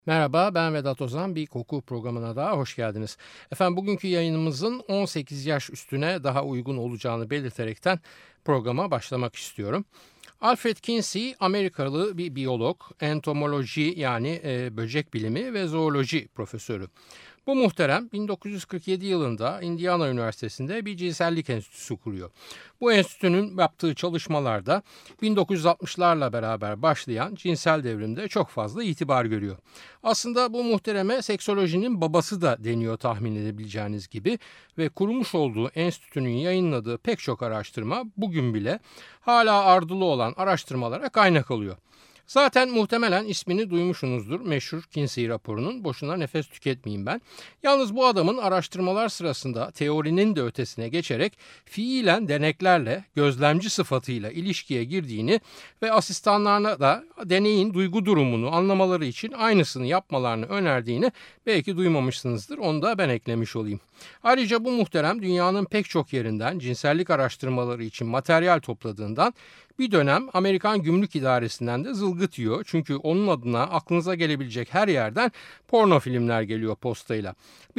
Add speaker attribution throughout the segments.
Speaker 1: Merhaba, ben Vedat Ozan. Bir koku programına daha hoş geldiniz. Efendim bugünkü yayınımızın 18 yaş üstüne daha uygun olacağını belirterekten programa başlamak istiyorum. Alfred Kinsey, Amerikalı bir biyolog, entomoloji yani böcek bilimi ve zooloji profesörü. Bu muhterem 1947 yılında Indiana Üniversitesi'nde bir cinsellik enstitüsü kuruyor. Bu enstitünün yaptığı çalışmalarda 1960'larla beraber başlayan cinsel devrimde çok fazla itibar görüyor. Aslında bu muhtereme seksolojinin babası da deniyor tahmin edebileceğiniz gibi ve kurmuş olduğu enstitünün yayınladığı pek çok araştırma bugün bile hala ardılı olan araştırmalara kaynak alıyor. Zaten muhtemelen ismini duymuşsunuzdur meşhur Kinsey raporunun. Boşuna nefes tüketmeyeyim ben. Yalnız bu adamın araştırmalar sırasında teorinin de ötesine geçerek fiilen deneklerle gözlemci sıfatıyla ilişkiye girdiğini ve asistanlarına da deneyin duygu durumunu anlamaları için aynısını yapmalarını önerdiğini belki duymamışsınızdır. Onu da ben eklemiş olayım. Ayrıca bu muhterem dünyanın pek çok yerinden cinsellik araştırmaları için materyal topladığından bir dönem Amerikan Gümrük İdaresi'nden de zılgıt yiyor. Çünkü onun adına aklınıza gelebilecek her yerden porno filmler geliyor postayla.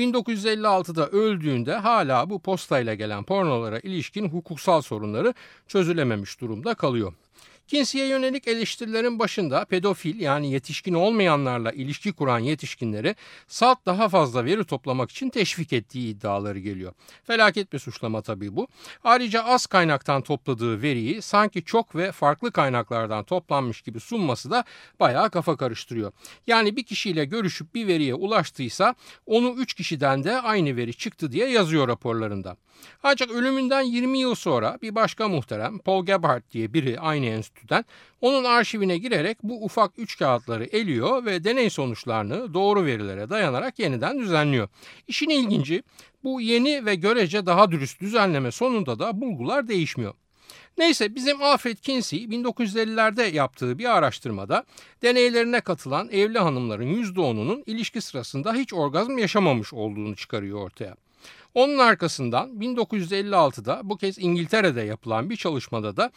Speaker 1: 1956'da öldüğünde hala bu postayla gelen pornolara ilişkin hukuksal sorunları çözülememiş durumda kalıyor. Kinsey'e yönelik eleştirilerin başında pedofil yani yetişkin olmayanlarla ilişki kuran yetişkinleri salt daha fazla veri toplamak için teşvik ettiği iddiaları geliyor. Felaket bir suçlama tabii bu. Ayrıca az kaynaktan topladığı veriyi sanki çok ve farklı kaynaklardan toplanmış gibi sunması da bayağı kafa karıştırıyor. Yani bir kişiyle görüşüp bir veriye ulaştıysa onu 3 kişiden de aynı veri çıktı diye yazıyor raporlarında. Ancak ölümünden 20 yıl sonra bir başka muhterem Paul Gebhardt diye biri aynı enstitüden onun arşivine girerek bu ufak 3 kağıtları eliyor ve deney sonuçlarını doğru verilere dayanarak yeniden düzenliyor. İşin ilginci bu yeni ve görece daha dürüst düzenleme sonunda da bulgular değişmiyor. Neyse bizim Alfred Kinsey 1950'lerde yaptığı bir araştırmada deneylerine katılan evli hanımların %10'unun ilişki sırasında hiç orgazm yaşamamış olduğunu çıkarıyor ortaya. Onun arkasından 1956'da bu kez İngiltere'de yapılan bir çalışmada da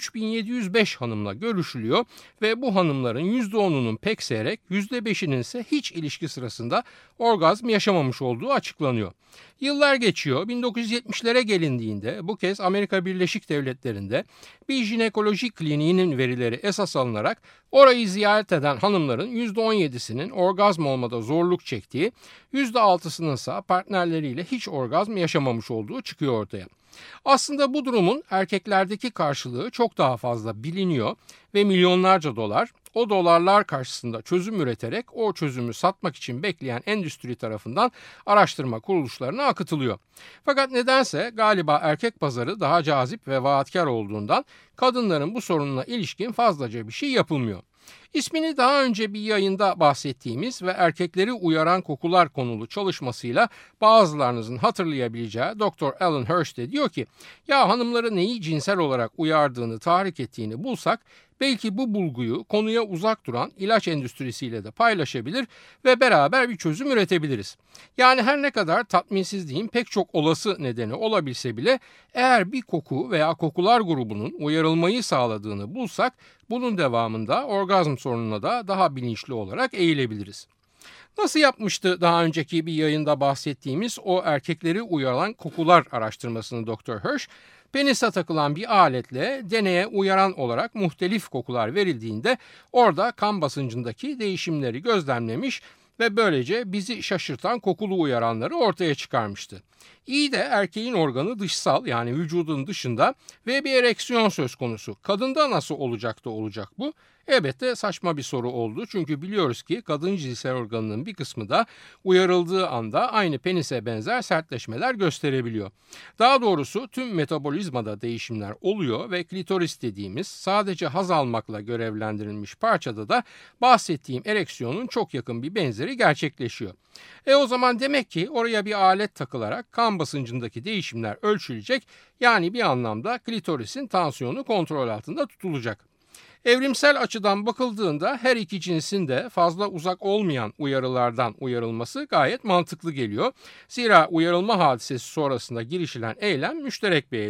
Speaker 1: 3705 hanımla görüşülüyor ve bu hanımların %10'unun pek seyrek, %5'inin ise hiç ilişki sırasında orgazm yaşamamış olduğu açıklanıyor. Yıllar geçiyor. 1970'lere gelindiğinde bu kez Amerika Birleşik Devletleri'nde bir jinekoloji kliniğinin verileri esas alınarak orayı ziyaret eden hanımların %17'sinin orgazm olmada zorluk çektiği, %6'sının ise partnerleriyle hiç orgazm yaşamamış olduğu çıkıyor ortaya. Aslında bu durumun erkeklerdeki karşılığı çok daha fazla biliniyor ve milyonlarca dolar o dolarlar karşısında çözüm üreterek o çözümü satmak için bekleyen endüstri tarafından araştırma kuruluşlarına akıtılıyor. Fakat nedense galiba erkek pazarı daha cazip ve vaatkar olduğundan kadınların bu sorununa ilişkin fazlaca bir şey yapılmıyor. İsmini daha önce bir yayında bahsettiğimiz ve erkekleri uyaran kokular konulu çalışmasıyla bazılarınızın hatırlayabileceği Dr. Alan Hirsch de diyor ki ya hanımları neyi cinsel olarak uyardığını tahrik ettiğini bulsak belki bu bulguyu konuya uzak duran ilaç endüstrisiyle de paylaşabilir ve beraber bir çözüm üretebiliriz. Yani her ne kadar tatminsizliğin pek çok olası nedeni olabilse bile eğer bir koku veya kokular grubunun uyarılmayı sağladığını bulsak bunun devamında orgazm sorununa da daha bilinçli olarak eğilebiliriz. Nasıl yapmıştı daha önceki bir yayında bahsettiğimiz o erkekleri uyaran kokular araştırmasını Dr. Hirsch? Penise takılan bir aletle deneye uyaran olarak muhtelif kokular verildiğinde orada kan basıncındaki değişimleri gözlemlemiş ve böylece bizi şaşırtan kokulu uyaranları ortaya çıkarmıştı. İyi de erkeğin organı dışsal yani vücudun dışında ve bir ereksiyon söz konusu. Kadında nasıl olacak da olacak bu? Elbette saçma bir soru oldu çünkü biliyoruz ki kadın cinsel organının bir kısmı da uyarıldığı anda aynı penise benzer sertleşmeler gösterebiliyor. Daha doğrusu tüm metabolizmada değişimler oluyor ve klitoris dediğimiz sadece haz almakla görevlendirilmiş parçada da bahsettiğim ereksiyonun çok yakın bir benzeri gerçekleşiyor. O zaman demek ki oraya bir alet takılarak kan basıncındaki değişimler ölçülecek yani bir anlamda klitorisin tansiyonu kontrol altında tutulacak. Evrimsel açıdan bakıldığında her iki cinsin de fazla uzak olmayan uyarılardan uyarılması gayet mantıklı geliyor. Zira uyarılma hadisesi sonrasında girişilen eylem müşterek bir eylem.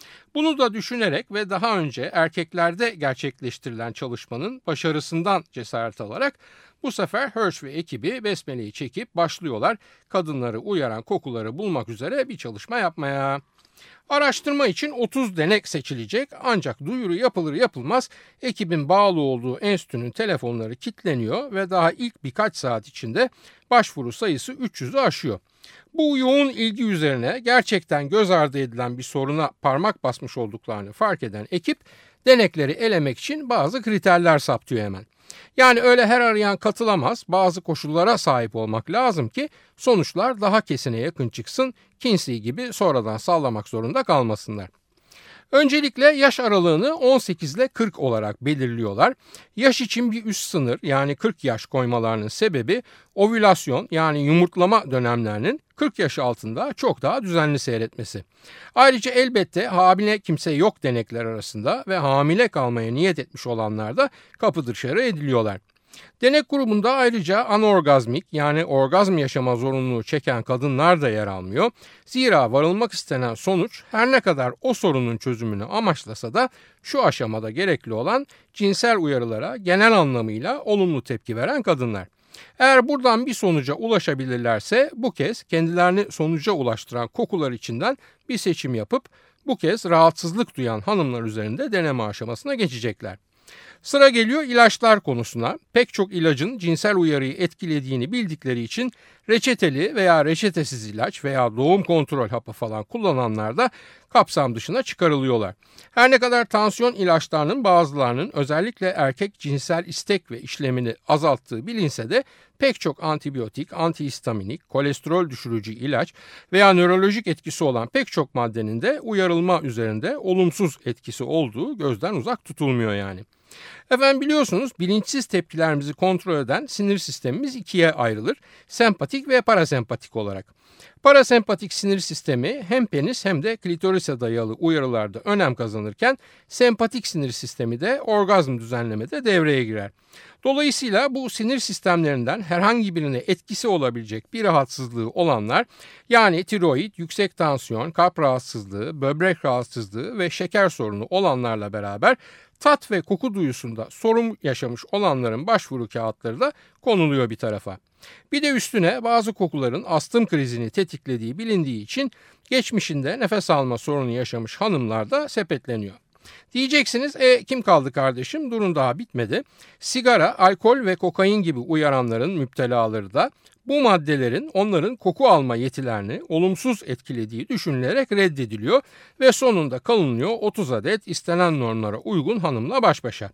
Speaker 1: Bunu da düşünerek ve daha önce erkeklerde gerçekleştirilen çalışmanın başarısından cesaret alarak bu sefer Hirsch ve ekibi besmeleyi çekip başlıyorlar kadınları uyaran kokuları bulmak üzere bir çalışma yapmaya. Araştırma için 30 denek seçilecek ancak duyuru yapılır yapılmaz ekibin bağlı olduğu enstitünün telefonları kilitleniyor ve daha ilk birkaç saat içinde başvuru sayısı 300'ü aşıyor. Bu yoğun ilgi üzerine gerçekten göz ardı edilen bir soruna parmak basmış olduklarını fark eden ekip denekleri elemek için bazı kriterler saptıyor hemen. Yani öyle her arayan katılamaz, bazı koşullara sahip olmak lazım ki sonuçlar daha kesine yakın çıksın, Kinsey gibi sonradan sallamak zorunda kalmasınlar. Öncelikle yaş aralığını 18 ile 40 olarak belirliyorlar. Yaş için bir üst sınır yani 40 yaş koymalarının sebebi ovülasyon yani yumurtlama dönemlerinin 40 yaş altında çok daha düzenli seyretmesi. Ayrıca elbette hamile kimse yok denekler arasında ve hamile kalmaya niyet etmiş olanlar da kapı dışarı ediliyorlar. Denek grubunda ayrıca anorgazmik yani orgazm yaşama zorunluluğu çeken kadınlar da yer almıyor. Zira varılmak istenen sonuç her ne kadar o sorunun çözümünü amaçlasa da şu aşamada gerekli olan cinsel uyarılara genel anlamıyla olumlu tepki veren kadınlar. Eğer buradan bir sonuca ulaşabilirlerse bu kez kendilerini sonuca ulaştıran kokular içinden bir seçim yapıp bu kez rahatsızlık duyan hanımlar üzerinde deneme aşamasına geçecekler. Sıra geliyor ilaçlar konusuna. Pek çok ilacın cinsel uyarıyı etkilediğini bildikleri için reçeteli veya reçetesiz ilaç veya doğum kontrol hapı falan kullananlar da kapsam dışına çıkarılıyorlar. Her ne kadar tansiyon ilaçlarının bazılarının özellikle erkek cinsel istek ve işlemini azalttığı bilinse de pek çok antibiyotik, antihistaminik, kolesterol düşürücü ilaç veya nörolojik etkisi olan pek çok maddenin de uyarılma üzerinde olumsuz etkisi olduğu gözden uzak tutulmuyor yani. Efendim biliyorsunuz bilinçsiz tepkilerimizi kontrol eden sinir sistemimiz ikiye ayrılır. Sempatik ve parasempatik olarak. Parasempatik sinir sistemi hem penis hem de klitorise dayalı uyarılarda önem kazanırken sempatik sinir sistemi de orgazm düzenlemede devreye girer. Dolayısıyla bu sinir sistemlerinden herhangi birine etkisi olabilecek bir rahatsızlığı olanlar yani tiroid, yüksek tansiyon, kalp rahatsızlığı, böbrek rahatsızlığı ve şeker sorunu olanlarla beraber tat ve koku duyusunda sorun yaşamış olanların başvuru kağıtları da konuluyor bir tarafa. Bir de üstüne bazı kokuların astım krizini tetiklediği bilindiği için geçmişinde nefes alma sorunu yaşamış hanımlar da sepetleniyor. Diyeceksiniz kim kaldı kardeşim? Durun daha bitmedi. Sigara, alkol ve kokain gibi uyaranların müptelaları da bu maddelerin onların koku alma yetilerini olumsuz etkilediği düşünülerek reddediliyor ve sonunda kalınıyor 30 adet istenen normlara uygun hanımla baş başa.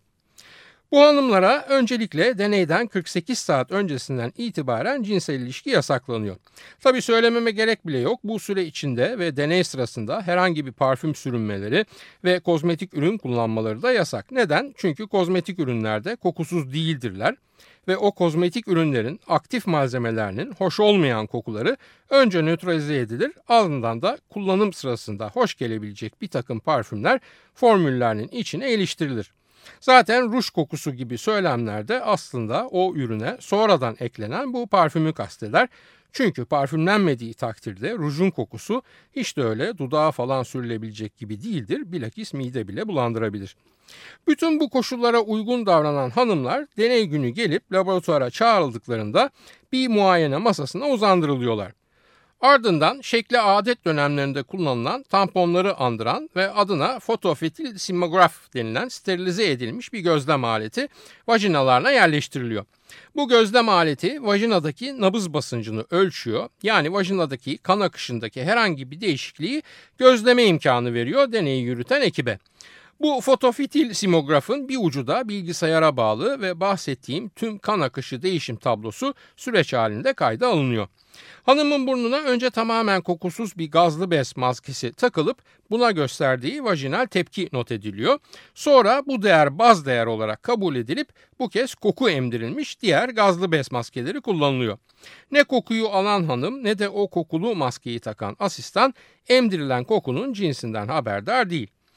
Speaker 1: Bu hanımlara öncelikle deneyden 48 saat öncesinden itibaren cinsel ilişki yasaklanıyor. Tabii söylememe gerek bile yok. Bu süre içinde ve deney sırasında herhangi bir parfüm sürünmeleri ve kozmetik ürün kullanmaları da yasak. Neden? Çünkü kozmetik ürünlerde kokusuz değildirler ve o kozmetik ürünlerin aktif malzemelerinin hoş olmayan kokuları önce nötralize edilir, ardından da kullanım sırasında hoş gelebilecek bir takım parfümler formüllerinin içine iliştirilir. Zaten ruj kokusu gibi söylemlerde aslında o ürüne sonradan eklenen bu parfümü kasteder. Çünkü parfümlenmediği takdirde rujun kokusu hiç de öyle dudağa falan sürülebilecek gibi değildir. Bilakis mide bile bulandırabilir. Bütün bu koşullara uygun davranan hanımlar deney günü gelip laboratuvara çağrıldıklarında bir muayene masasına uzandırılıyorlar. Ardından şekli adet dönemlerinde kullanılan tamponları andıran ve adına fotofitil simograf denilen sterilize edilmiş bir gözlem aleti vajinalarına yerleştiriliyor. Bu gözlem aleti vajinadaki nabız basıncını ölçüyor. Yani vajinadaki kan akışındaki herhangi bir değişikliği gözleme imkanı veriyor deneyi yürüten ekibe. Bu fotofitil simografın bir ucu da bilgisayara bağlı ve bahsettiğim tüm kan akışı değişim tablosu süreç halinde kayda alınıyor. Hanımın burnuna önce tamamen kokusuz bir gazlı bez maskesi takılıp buna gösterdiği vajinal tepki not ediliyor. Sonra bu değer baz değer olarak kabul edilip bu kez koku emdirilmiş diğer gazlı bez maskeleri kullanılıyor. Ne kokuyu alan hanım ne de o kokulu maskeyi takan asistan emdirilen kokunun cinsinden haberdar değil.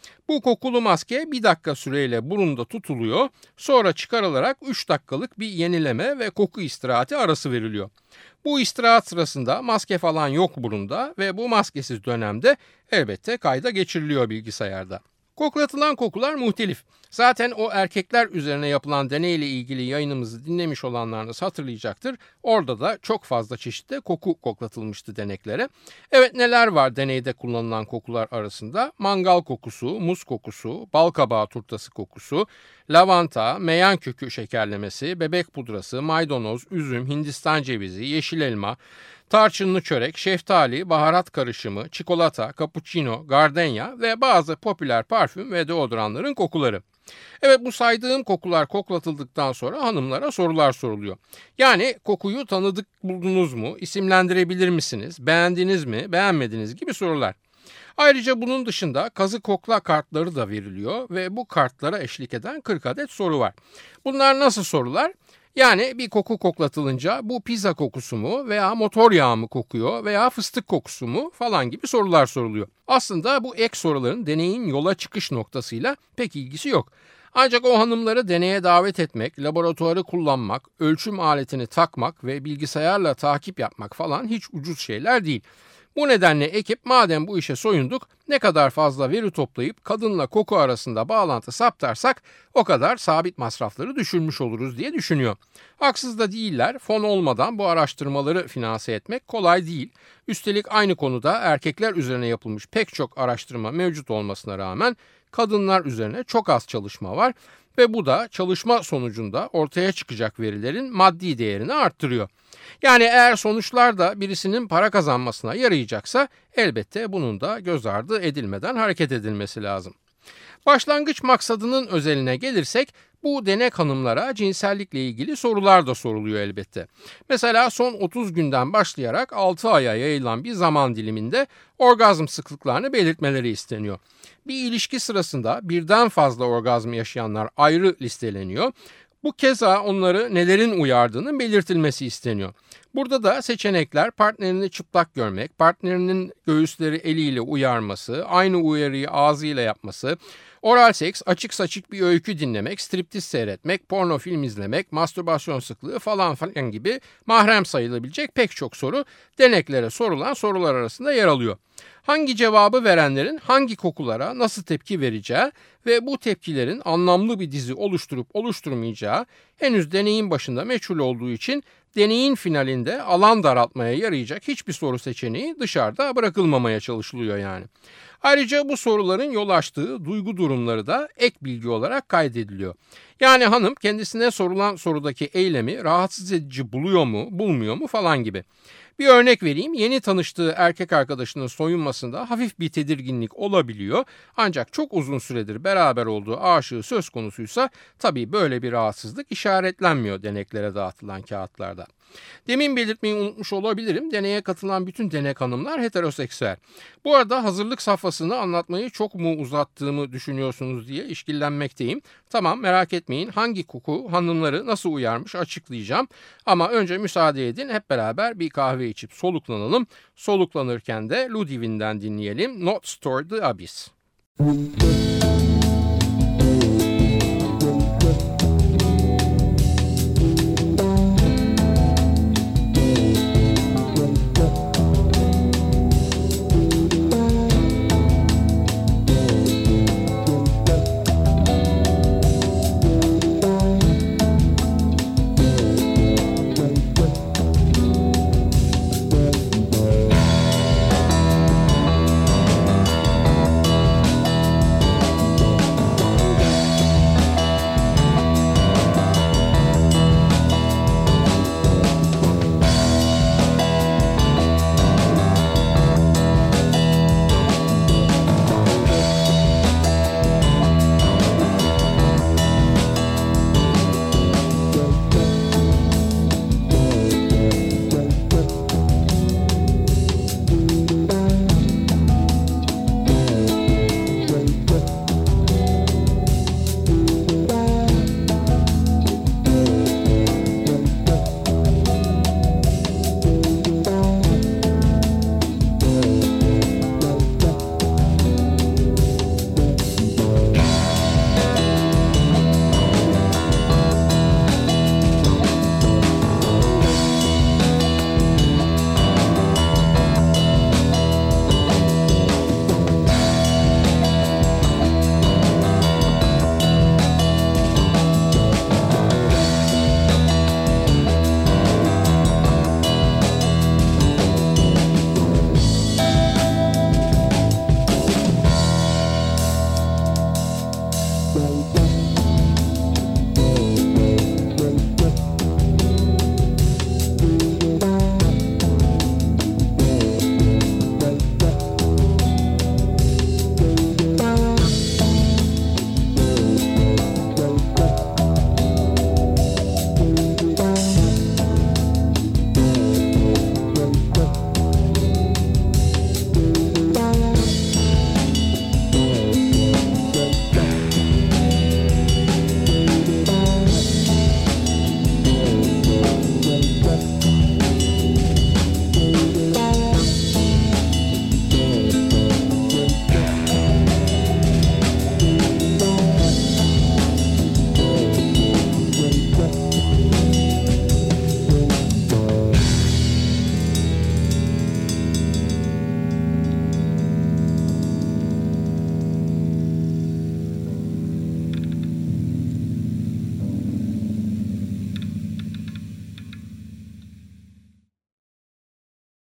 Speaker 1: Bu kokulu maske 1 dakika süreyle burunda tutuluyor, sonra çıkarılarak 3 dakikalık bir yenileme ve koku istirahati arası veriliyor. Bu istirahat sırasında maske falan yok burunda ve bu maskesiz dönemde elbette kayda geçiriliyor bilgisayarda. Koklatılan kokular muhtelif. Zaten o erkekler üzerine yapılan deneyle ilgili yayınımızı dinlemiş olanlarınız hatırlayacaktır. Orada da çok fazla çeşitli koku koklatılmıştı deneklere. Evet, neler var deneyde kullanılan kokular arasında? Mangal kokusu, muz kokusu, bal kabağı turtası kokusu, lavanta, meyan kökü şekerlemesi, bebek pudrası, maydanoz, üzüm, Hindistan cevizi, yeşil elma, tarçınlı çörek, şeftali, baharat karışımı, çikolata, cappuccino, gardenya ve bazı popüler parfüm ve deodorantların kokuları. Evet, bu saydığım kokular koklatıldıktan sonra hanımlara sorular soruluyor. Yani kokuyu tanıdık buldunuz mu, isimlendirebilir misiniz, beğendiniz mi, beğenmediniz gibi sorular. Ayrıca bunun dışında kazı kokla kartları da veriliyor ve bu kartlara eşlik eden 40 adet soru var. Bunlar nasıl sorular? Yani bir koku koklatılınca bu pizza kokusu mu veya motor yağı mı kokuyor veya fıstık kokusu mu falan gibi sorular soruluyor. Aslında bu ek soruların deneyin yola çıkış noktasıyla pek ilgisi yok. Ancak o hanımları deneye davet etmek, laboratuvarı kullanmak, ölçüm aletini takmak ve bilgisayarla takip yapmak falan hiç ucuz şeyler değil. Bu nedenle ekip madem bu işe soyunduk, ne kadar fazla veri toplayıp kadınla koku arasında bağlantı saptarsak o kadar sabit masrafları düşürmüş oluruz diye düşünüyor. Haksız da değiller, fon olmadan bu araştırmaları finanse etmek kolay değil. Üstelik aynı konuda erkekler üzerine yapılmış pek çok araştırma mevcut olmasına rağmen kadınlar üzerine çok az çalışma var ve bu da çalışma sonucunda ortaya çıkacak verilerin maddi değerini arttırıyor. Yani eğer sonuçlar da birisinin para kazanmasına yarayacaksa elbette bunun da göz ardı edilmeden hareket edilmesi lazım. Başlangıç maksadının özeline gelirsek bu denek hanımlara cinsellikle ilgili sorular da soruluyor elbette. Mesela son 30 günden başlayarak 6 aya yayılan bir zaman diliminde orgazm sıklıklarını belirtmeleri isteniyor. Bir ilişki sırasında birden fazla orgazm yaşayanlar ayrı listeleniyor. Bu keza onları nelerin uyardığının belirtilmesi isteniyor. Burada da seçenekler partnerini çıplak görmek, partnerinin göğüsleri eliyle uyarması, aynı uyarıyı ağzıyla yapması, oral seks, açık saçık bir öykü dinlemek, striptiz seyretmek, porno film izlemek, mastürbasyon sıklığı falan gibi mahrem sayılabilecek pek çok soru deneklere sorulan sorular arasında yer alıyor. Hangi cevabı verenlerin hangi kokulara nasıl tepki vereceği ve bu tepkilerin anlamlı bir dizi oluşturup oluşturmayacağı henüz deneyin başında meçhul olduğu için deneyin finalinde alan daraltmaya yarayacak hiçbir soru seçeneği dışarıda bırakılmamaya çalışılıyor yani. Ayrıca bu soruların yol açtığı duygu durumları da ek bilgi olarak kaydediliyor. Yani hanım kendisine sorulan sorudaki eylemi rahatsız edici buluyor mu, bulmuyor mu falan gibi. Bir örnek vereyim. Yeni tanıştığı erkek arkadaşının soyunmasında hafif bir tedirginlik olabiliyor. Ancak çok uzun süredir beraber olduğu aşığı söz konusuysa tabii böyle bir rahatsızlık işaretlenmiyor deneklere dağıtılan kağıtlarda. Demin belirtmeyi unutmuş olabilirim. Deneye katılan bütün denek hanımlar heteroseksüel. Bu arada hazırlık safhasını anlatmayı çok mu uzattığımı düşünüyorsunuz diye işkillenmekteyim. Tamam, merak etmeyin, hangi koku hanımları nasıl uyarmış açıklayacağım. Ama önce müsaade edin, hep beraber bir kahve içip soluklanalım. Soluklanırken de Ludwig'den dinleyelim. Not Toward the Abyss.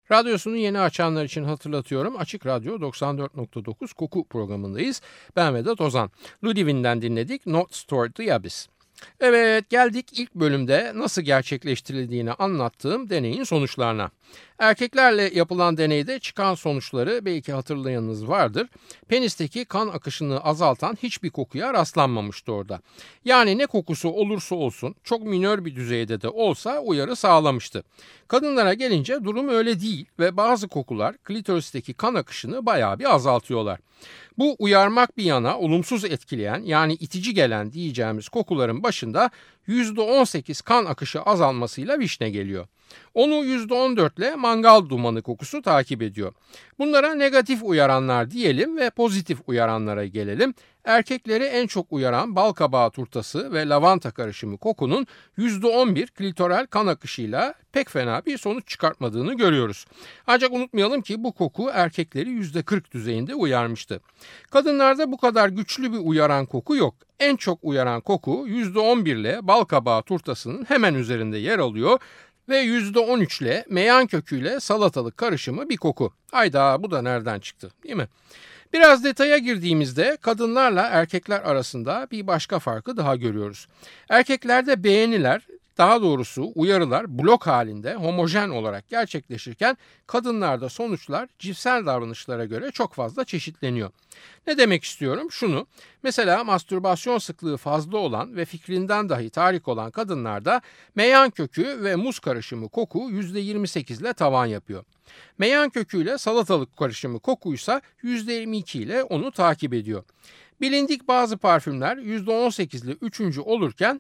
Speaker 1: Radyosunu yeni açanlar için hatırlatıyorum. Açık Radyo 94.9 Koku programındayız. Ben Vedat Ozan. Ludwig'den dinledik Notes Toward the Abyss. Evet, geldik ilk bölümde nasıl gerçekleştirildiğini anlattığım deneyin sonuçlarına. Erkeklerle yapılan deneyde çıkan sonuçları belki hatırlayanınız vardır. Penisteki kan akışını azaltan hiçbir kokuya rastlanmamıştı orada. Yani ne kokusu olursa olsun, çok minör bir düzeyde de olsa uyarı sağlamıştı. Kadınlara gelince durum öyle değil ve bazı kokular klitoristeki kan akışını bayağı bir azaltıyorlar. Bu uyarmak bir yana olumsuz etkileyen, yani itici gelen diyeceğimiz kokuların başında %18 kan akışı azalmasıyla vişne geliyor. Onu %14 ile mangal dumanı kokusu takip ediyor. Bunlara negatif uyaranlar diyelim ve pozitif uyaranlara gelelim. Erkekleri en çok uyaran balkabağı turtası ve lavanta karışımı kokunun %11 klitoral kan akışıyla pek fena bir sonuç çıkartmadığını görüyoruz. Ancak unutmayalım ki bu koku erkekleri %40 düzeyinde uyarmıştı. Kadınlarda bu kadar güçlü bir uyaran koku yok. En çok uyaran koku %11 ile balkabağı turtasının hemen üzerinde yer alıyor ve %13 ile meyan köküyle salatalık karışımı bir koku. Hayda, bu da nereden çıktı, değil mi? Biraz detaya girdiğimizde kadınlarla erkekler arasında bir başka farkı daha görüyoruz. Erkeklerde beğeniler, daha doğrusu uyarılar blok halinde homojen olarak gerçekleşirken kadınlarda sonuçlar cinsel davranışlara göre çok fazla çeşitleniyor. Ne demek istiyorum? Şunu, mesela mastürbasyon sıklığı fazla olan ve fikrinden dahi tahrik olan kadınlarda meyan kökü ve muz karışımı koku %28 ile tavan yapıyor. Meyan köküyle salatalık karışımı kokuysa %22 ile onu takip ediyor. Bilindik bazı parfümler %18 ile 3. olurken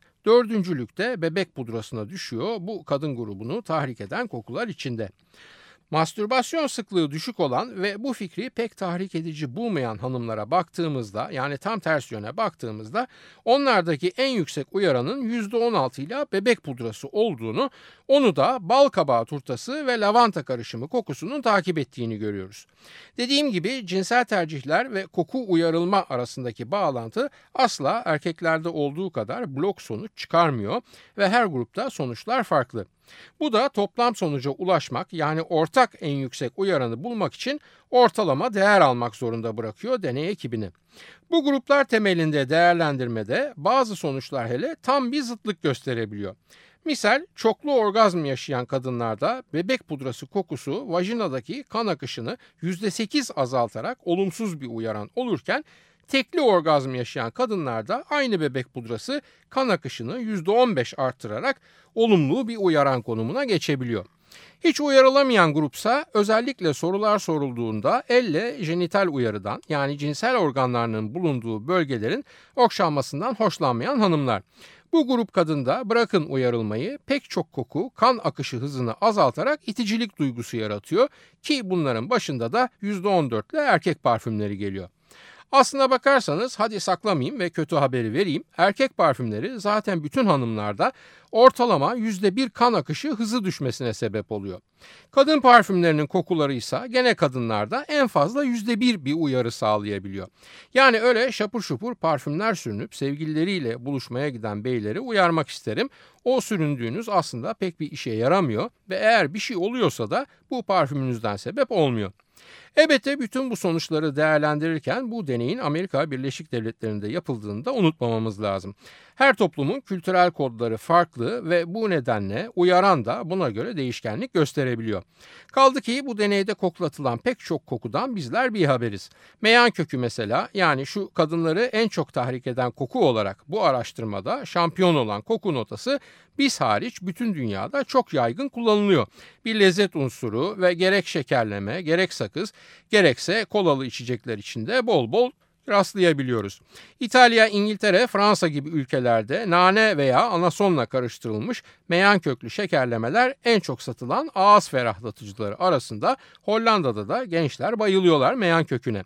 Speaker 1: 4. bebek pudrasına düşüyor, bu kadın grubunu tahrik eden kokular içinde. Mastürbasyon sıklığı düşük olan ve bu fikri pek tahrik edici bulmayan hanımlara baktığımızda, yani tam ters yöne baktığımızda onlardaki en yüksek uyaranın %16 ile bebek pudrası olduğunu, onu da bal kabağı turtası ve lavanta karışımı kokusunun takip ettiğini görüyoruz. Dediğim gibi cinsel tercihler ve koku uyarılma arasındaki bağlantı asla erkeklerde olduğu kadar blok sonuç çıkarmıyor ve her grupta sonuçlar farklı. Bu da toplam sonuca ulaşmak, yani ortak en yüksek uyaranı bulmak için ortalama değer almak zorunda bırakıyor deney ekibini. Bu gruplar temelinde değerlendirmede bazı sonuçlar hele tam bir zıtlık gösterebiliyor. Misal, çoklu orgazm yaşayan kadınlarda bebek pudrası kokusu vajinadaki kan akışını %8 azaltarak olumsuz bir uyaran olurken, tekli orgazm yaşayan kadınlarda aynı bebek pudrası kan akışını %15 arttırarak olumlu bir uyaran konumuna geçebiliyor. Hiç uyarılamayan grupsa özellikle sorular sorulduğunda elle jenital uyarıdan, yani cinsel organlarının bulunduğu bölgelerin okşanmasından hoşlanmayan hanımlar. Bu grup kadında bırakın uyarılmayı, pek çok koku kan akışı hızını azaltarak iticilik duygusu yaratıyor ki bunların başında da %14 ile erkek parfümleri geliyor. Aslına bakarsanız, hadi saklamayayım ve kötü haberi vereyim, erkek parfümleri zaten bütün hanımlarda ortalama %1 kan akışı hızı düşmesine sebep oluyor. Kadın parfümlerinin kokuları ise gene kadınlarda en fazla %1 bir uyarı sağlayabiliyor. Yani öyle şapur şupur parfümler sürünüp sevgilileriyle buluşmaya giden beyleri uyarmak isterim. O süründüğünüz aslında pek bir işe yaramıyor ve eğer bir şey oluyorsa da bu parfümünüzden sebep olmuyor. Elbette bütün bu sonuçları değerlendirirken bu deneyin Amerika Birleşik Devletleri'nde yapıldığını da unutmamamız lazım. Her toplumun kültürel kodları farklı ve bu nedenle uyaran da buna göre değişkenlik gösterebiliyor. Kaldı ki bu deneyde koklatılan pek çok kokudan bizler bir haberiz. Meyan kökü mesela, yani şu kadınları en çok tahrik eden koku olarak bu araştırmada şampiyon olan koku notası biz hariç bütün dünyada çok yaygın kullanılıyor. Bir lezzet unsuru ve gerek şekerleme, gerek sakız, gerekse kolalı içecekler içinde bol bol rastlayabiliyoruz. İtalya, İngiltere, Fransa gibi ülkelerde nane veya anasonla karıştırılmış meyan köklü şekerlemeler en çok satılan ağız ferahlatıcıları arasında. Hollanda'da da gençler bayılıyorlar meyan köküne.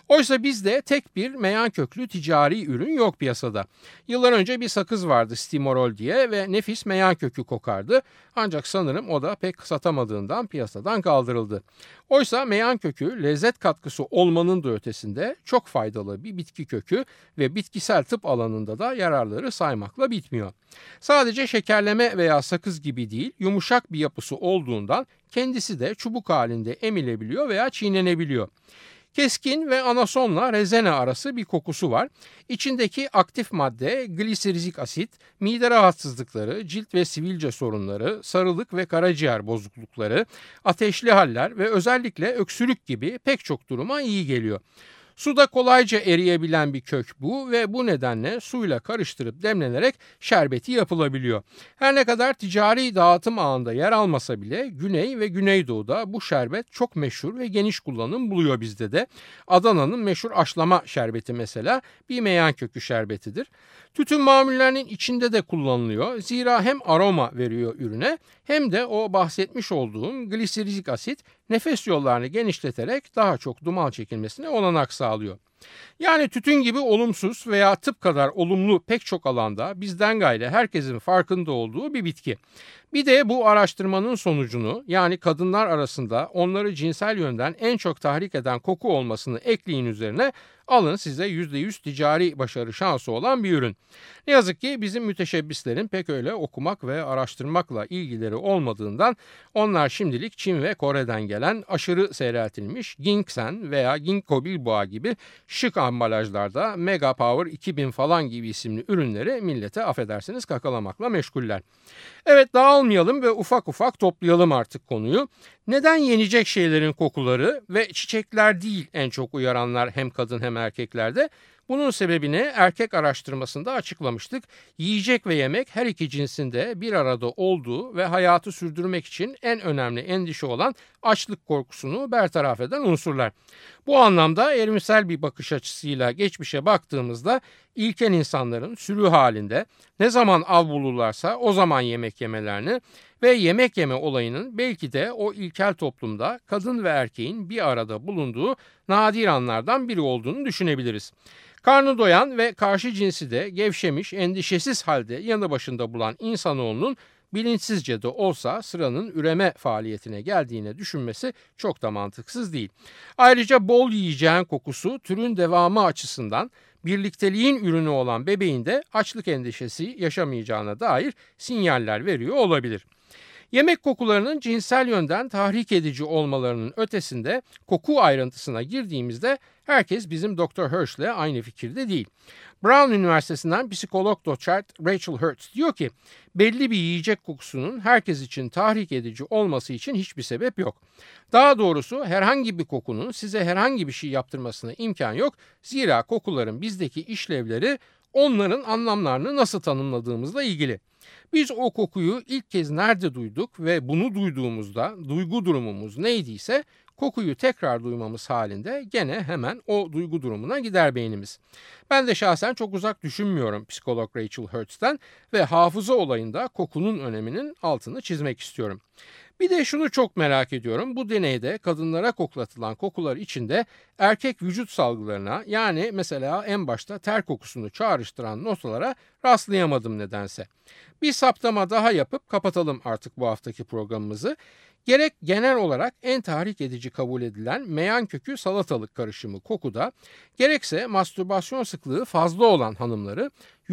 Speaker 1: Oysa bizde tek bir meyan köklü ticari ürün yok piyasada. Yıllar önce bir sakız vardı Stimorol diye ve nefis meyan kökü kokardı. Ancak sanırım o da pek satamadığından piyasadan kaldırıldı. Oysa meyan kökü lezzet katkısı olmanın da ötesinde çok faydalı bir bitki kökü ve bitkisel tıp alanında da yararları saymakla bitmiyor. Sadece şekerleme veya sakız gibi değil, yumuşak bir yapısı olduğundan kendisi de çubuk halinde emilebiliyor veya çiğnenebiliyor. Keskin ve anasonla rezene arası bir kokusu var. İçindeki aktif madde gliserizik asit, mide rahatsızlıkları, cilt ve sivilce sorunları, sarılık ve karaciğer bozuklukları, ateşli haller ve özellikle öksürük gibi pek çok duruma iyi geliyor. Suda kolayca eriyebilen bir kök bu ve bu nedenle suyla karıştırıp demlenerek şerbeti yapılabiliyor. Her ne kadar ticari dağıtım ağında yer almasa bile Güney ve Güneydoğu'da bu şerbet çok meşhur ve geniş kullanım buluyor bizde de. Adana'nın meşhur aşlama şerbeti mesela bir meyan kökü şerbetidir. Tütün mamullerinin içinde de kullanılıyor. Zira hem aroma veriyor ürüne hem de o bahsetmiş olduğum gliserizik asit nefes yollarını genişleterek daha çok duman çekilmesine olanak sağlıyor. Yani tütün gibi olumsuz veya tıp kadar olumlu pek çok alanda bizden gayrı herkesin farkında olduğu bir bitki. Bir de bu araştırmanın sonucunu, yani kadınlar arasında onları cinsel yönden en çok tahrik eden koku olmasını ekleyin üzerine, alın size %100 ticari başarı şansı olan bir ürün. Ne yazık ki bizim müteşebbislerin pek öyle okumak ve araştırmakla ilgileri olmadığından onlar şimdilik Çin ve Kore'den gelen aşırı seyreltilmiş Ginksen veya Ginkgo biloba gibi şık ambalajlarda Mega Power 2000 falan gibi isimli ürünleri millete affedersiniz kakalamakla meşguller. Evet, dağılmayalım ve ufak ufak toplayalım artık konuyu. Neden yenecek şeylerin kokuları ve çiçekler değil en çok uyaranlar hem kadın hem erkeklerde? Bunun sebebini erkek araştırmasında açıklamıştık. Yiyecek ve yemek her iki cinsinde bir arada olduğu ve hayatı sürdürmek için en önemli endişe olan açlık korkusunu bertaraf eden unsurlar. Bu anlamda evrimsel bir bakış açısıyla geçmişe baktığımızda ilkel insanların sürü halinde ne zaman av bulurlarsa o zaman yemek yemelerini ve yemek yeme olayının belki de o ilkel toplumda kadın ve erkeğin bir arada bulunduğu nadir anlardan biri olduğunu düşünebiliriz. Karnı doyan ve karşı cinsi de gevşemiş, endişesiz halde yanı başında bulan insanoğlunun bilinçsizce de olsa sıranın üreme faaliyetine geldiğine düşünmesi çok da mantıksız değil. Ayrıca bol yiyeceğin kokusu türün devamı açısından birlikteliğin ürünü olan bebeğin de açlık endişesi yaşamayacağına dair sinyaller veriyor olabilir. Yemek kokularının cinsel yönden tahrik edici olmalarının ötesinde koku ayrıntısına girdiğimizde herkes bizim Dr. Hirsch'le aynı fikirde değil. Brown Üniversitesi'nden psikolog doçent Rachel Hertz diyor ki belli bir yiyecek kokusunun herkes için tahrik edici olması için hiçbir sebep yok. Daha doğrusu herhangi bir kokunun size herhangi bir şey yaptırmasına imkan yok. Zira kokuların bizdeki işlevleri onların anlamlarını nasıl tanımladığımızla ilgili. Biz o kokuyu ilk kez nerede duyduk ve bunu duyduğumuzda duygu durumumuz neydiyse kokuyu tekrar duymamız halinde gene hemen o duygu durumuna gider beynimiz. Ben de şahsen çok uzak düşünmüyorum psikolog Rachel Hertz'ten ve hafıza olayında kokunun öneminin altını çizmek istiyorum. Bir de şunu çok merak ediyorum. Bu deneyde kadınlara koklatılan kokular içinde erkek vücut salgılarına, yani mesela en başta ter kokusunu çağrıştıran notalara rastlayamadım nedense. Bir saptama daha yapıp kapatalım artık bu haftaki programımızı. Gerek genel olarak en tahrik edici kabul edilen meyan kökü salatalık karışımı kokuda, gerekse mastürbasyon sıklığı fazla olan hanımları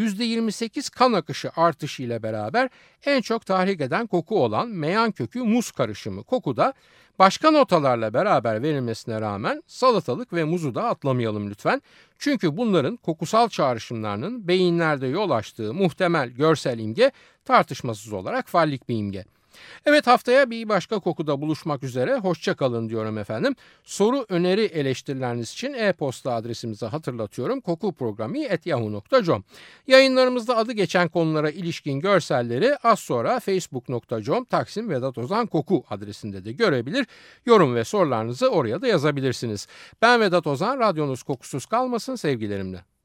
Speaker 1: %28 kan akışı artışı ile beraber en çok tahrik eden koku olan meyan kökü muz karışımı kokuda, başka notalarla beraber verilmesine rağmen salatalık ve muzu da atlamayalım lütfen. Çünkü bunların kokusal çağrışımlarının beyinlerde yol açtığı muhtemel görsel imge tartışmasız olarak fallik bir imge. Evet, haftaya bir başka kokuda buluşmak üzere. Hoşça kalın diyorum efendim. Soru, öneri, eleştirileriniz için e-posta adresimizi hatırlatıyorum. kokuprogrami@yahoo.com. Yayınlarımızda adı geçen konulara ilişkin görselleri az sonra facebook.com/Vedat-Ozan-Koku adresinde de görebilir. Yorum ve sorularınızı oraya da yazabilirsiniz. Ben Vedat Ozan, radyonuz kokusuz kalmasın sevgilerimle.